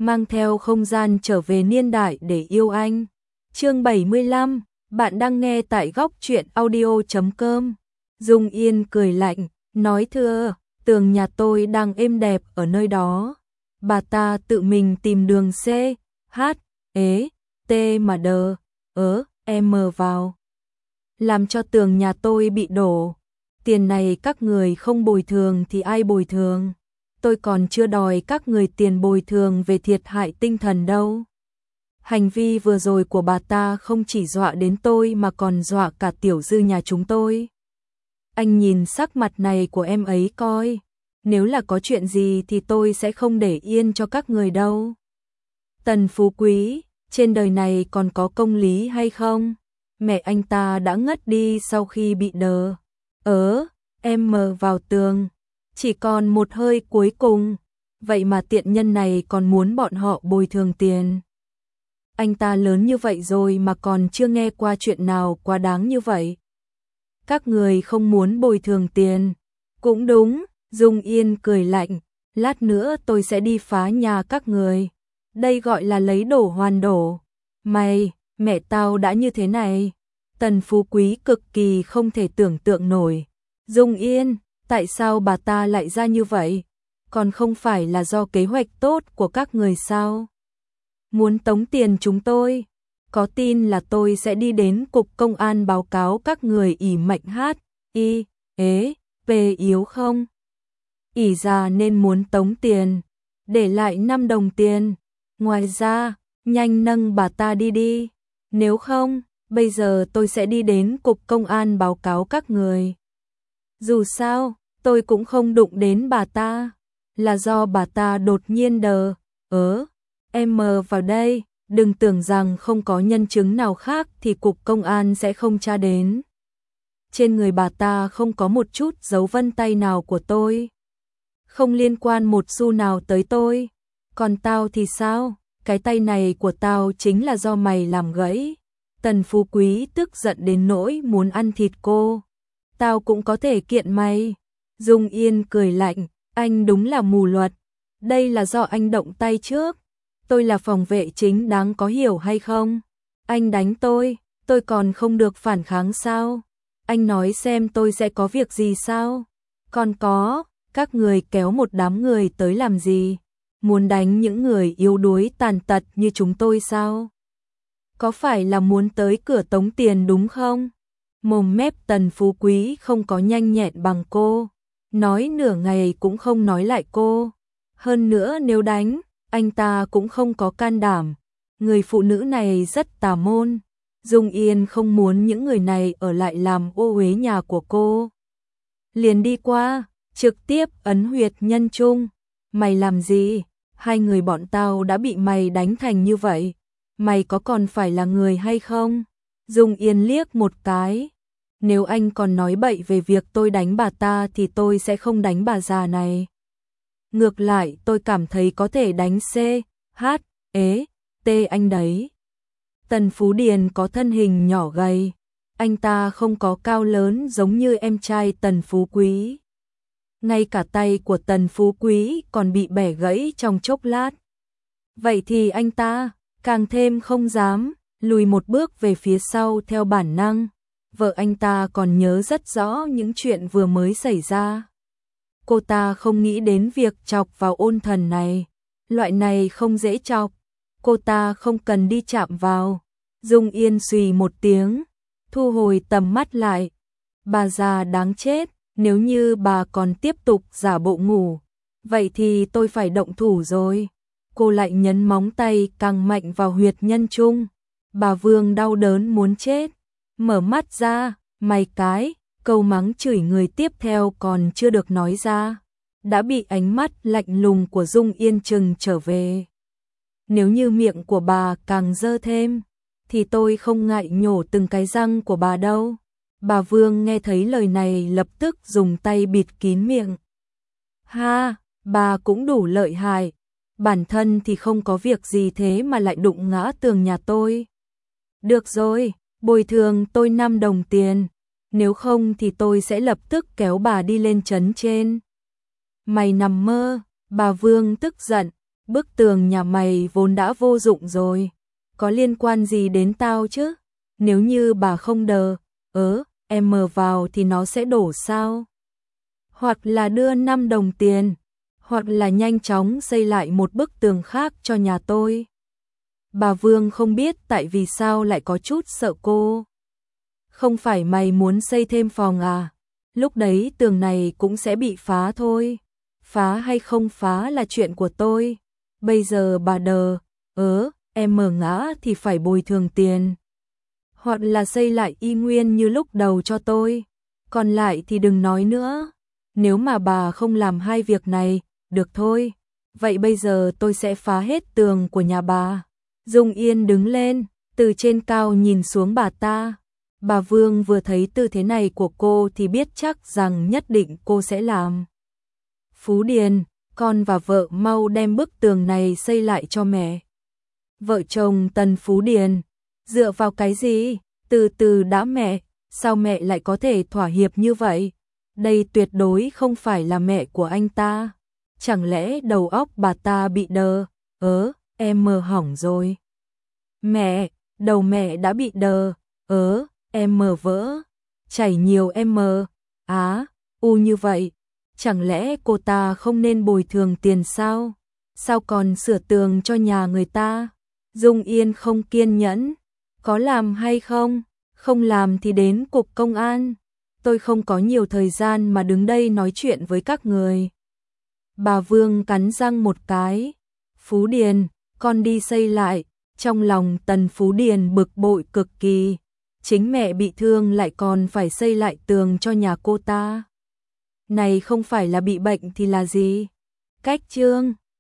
mang theo không gian trở về niên đại để yêu anh. Chương 75, bạn đang nghe tại góc truyện audio.com. Dung Yên cười lạnh, nói thưa, tường nhà tôi đang êm đẹp ở nơi đó. Bà ta tự mình tìm đường C, H, E, T mà đờ, M vào. Làm cho tường nhà tôi bị đổ. Tiền này các người không bồi thường thì ai bồi thường? Tôi còn chưa đòi các người tiền bồi thường về thiệt hại tinh thần đâu. Hành vi vừa rồi của bà ta không chỉ dọa đến tôi mà còn dọa cả tiểu dư nhà chúng tôi. Anh nhìn sắc mặt này của em ấy coi. Nếu là có chuyện gì thì tôi sẽ không để yên cho các người đâu. Tần Phú Quý, trên đời này còn có công lý hay không? Mẹ anh ta đã ngất đi sau khi bị đờ. Em mờ vào tường. Chỉ còn một hơi cuối cùng. Vậy mà tiện nhân này còn muốn bọn họ bồi thường tiền. Anh ta lớn như vậy rồi mà còn chưa nghe qua chuyện nào quá đáng như vậy. Các người không muốn bồi thường tiền. Cũng đúng, Dung Yên cười lạnh. Lát nữa tôi sẽ đi phá nhà các người. Đây gọi là lấy đổ hoàn đổ. Mày, mẹ tao đã như thế này. Tần Phú Quý cực kỳ không thể tưởng tượng nổi. Dung Yên, tại sao bà ta lại ra như vậy? Còn không phải là do kế hoạch tốt của các người sao? Muốn tống tiền chúng tôi? Có tin là tôi sẽ đi đến cục công an báo cáo các người ỷ mạnh P yếu không? Ỷ ra nên muốn tống tiền, để lại 5 đồng tiền. Ngoài ra, nhanh nâng bà ta đi. Nếu không, bây giờ tôi sẽ đi đến cục công an báo cáo các người. Dù sao, tôi cũng không đụng đến bà ta. Là do bà ta đột nhiên đờ. Em mờ vào đây, đừng tưởng rằng không có nhân chứng nào khác thì cục công an sẽ không tra đến. Trên người bà ta không có một chút dấu vân tay nào của tôi. Không liên quan một xu nào tới tôi. Còn tao thì sao? Cái tay này của tao chính là do mày làm gãy. Tần Phú Quý tức giận đến nỗi muốn ăn thịt cô. Tao cũng có thể kiện mày. Dung Yên cười lạnh, anh đúng là mù luật. Đây là do anh động tay trước. Tôi là phòng vệ chính đáng, có hiểu hay không? Anh đánh tôi còn không được phản kháng sao? Anh nói xem tôi sẽ có việc gì sao? Còn có, các người kéo một đám người tới làm gì? Muốn đánh những người yếu đuối tàn tật như chúng tôi sao? Có phải là muốn tới cửa tống tiền đúng không? Mồm mép Tần Phú Quý không có nhanh nhẹn bằng cô. Nói nửa ngày cũng không nói lại cô. Hơn nữa nếu đánh, anh ta cũng không có can đảm. Người phụ nữ này rất tà môn. Dung Yên không muốn những người này ở lại làm ô uế nhà của cô. Liền đi qua, trực tiếp ấn huyệt nhân trung. Mày làm gì? Hai người bọn tao đã bị mày đánh thành như vậy. Mày có còn phải là người hay không? Dung Yên liếc một cái. Nếu anh còn nói bậy về việc tôi đánh bà ta thì tôi sẽ không đánh bà già này. Ngược lại tôi cảm thấy có thể đánh C, H, E, T anh đấy. Tần Phú Điền có thân hình nhỏ gầy. Anh ta không có cao lớn giống như em trai Tần Phú Quý. Ngay cả tay của Tần Phú Quý còn bị bẻ gãy trong chốc lát. Vậy thì anh ta càng thêm không dám, lùi một bước về phía sau theo bản năng. Vợ anh ta còn nhớ rất rõ những chuyện vừa mới xảy ra. Cô ta không nghĩ đến việc chọc vào ôn thần này. Loại này không dễ chọc. Cô ta không cần đi chạm vào. Dung Yên xùy một tiếng, thu hồi tầm mắt lại. Bà già đáng chết, nếu như bà còn tiếp tục giả bộ ngủ, vậy thì tôi phải động thủ rồi. Cô lại nhấn móng tay càng mạnh vào huyệt nhân trung. Bà Vương đau đớn muốn chết. Mở mắt ra, mày cái, câu mắng chửi người tiếp theo còn chưa được nói ra, đã bị ánh mắt lạnh lùng của Dung Yên trừng trở về. Nếu như miệng của bà càng dơ thêm, thì tôi không ngại nhổ từng cái răng của bà đâu. Bà Vương nghe thấy lời này lập tức dùng tay bịt kín miệng. Ha, bà cũng đủ lợi hại. Bản thân thì không có việc gì thế mà lại đụng ngã tường nhà tôi. Được rồi, bồi thường tôi 5 đồng tiền. Nếu không thì tôi sẽ lập tức kéo bà đi lên trấn trên. Mày nằm mơ, bà Vương tức giận. Bức tường nhà mày vốn đã vô dụng rồi, có liên quan gì đến tao chứ? Nếu như bà không em vào thì nó sẽ đổ sao? Hoặc là đưa 5 đồng tiền, hoặc là nhanh chóng xây lại một bức tường khác cho nhà tôi. Bà Vương không biết tại vì sao lại có chút sợ cô. Không phải mày muốn xây thêm phòng à? Lúc đấy tường này cũng sẽ bị phá thôi. Phá hay không phá là chuyện của tôi. Bây giờ bà em ngã thì phải bồi thường tiền. Hoặc là xây lại y nguyên như lúc đầu cho tôi. Còn lại thì đừng nói nữa. Nếu mà bà không làm hai việc này, được thôi. Vậy bây giờ tôi sẽ phá hết tường của nhà bà. Dung Yên đứng lên, từ trên cao nhìn xuống bà ta. Bà Vương vừa thấy tư thế này của cô thì biết chắc rằng nhất định cô sẽ làm. Phú Điền, con và vợ mau đem bức tường này xây lại cho mẹ. Vợ chồng Tần Phú Điền, dựa vào cái gì? Từ từ đã mẹ, sao mẹ lại có thể thỏa hiệp như vậy? Đây tuyệt đối không phải là mẹ của anh ta. Chẳng lẽ đầu óc bà ta bị em mờ hỏng rồi. Mẹ, đầu mẹ đã bị em mờ vỡ, chảy nhiều em mờ, như vậy. Chẳng lẽ cô ta không nên bồi thường tiền sao? Sao còn sửa tường cho nhà người ta? Dung Yên không kiên nhẫn, có làm hay không? Không làm thì đến cục công an. Tôi không có nhiều thời gian mà đứng đây nói chuyện với các người. Bà Vương cắn răng một cái. Phú Điền, con đi xây lại. Trong lòng Tần Phú Điền bực bội cực kỳ. Chính mẹ bị thương lại còn phải xây lại tường cho nhà cô ta. Này không phải là bị bệnh thì là gì? Cách chương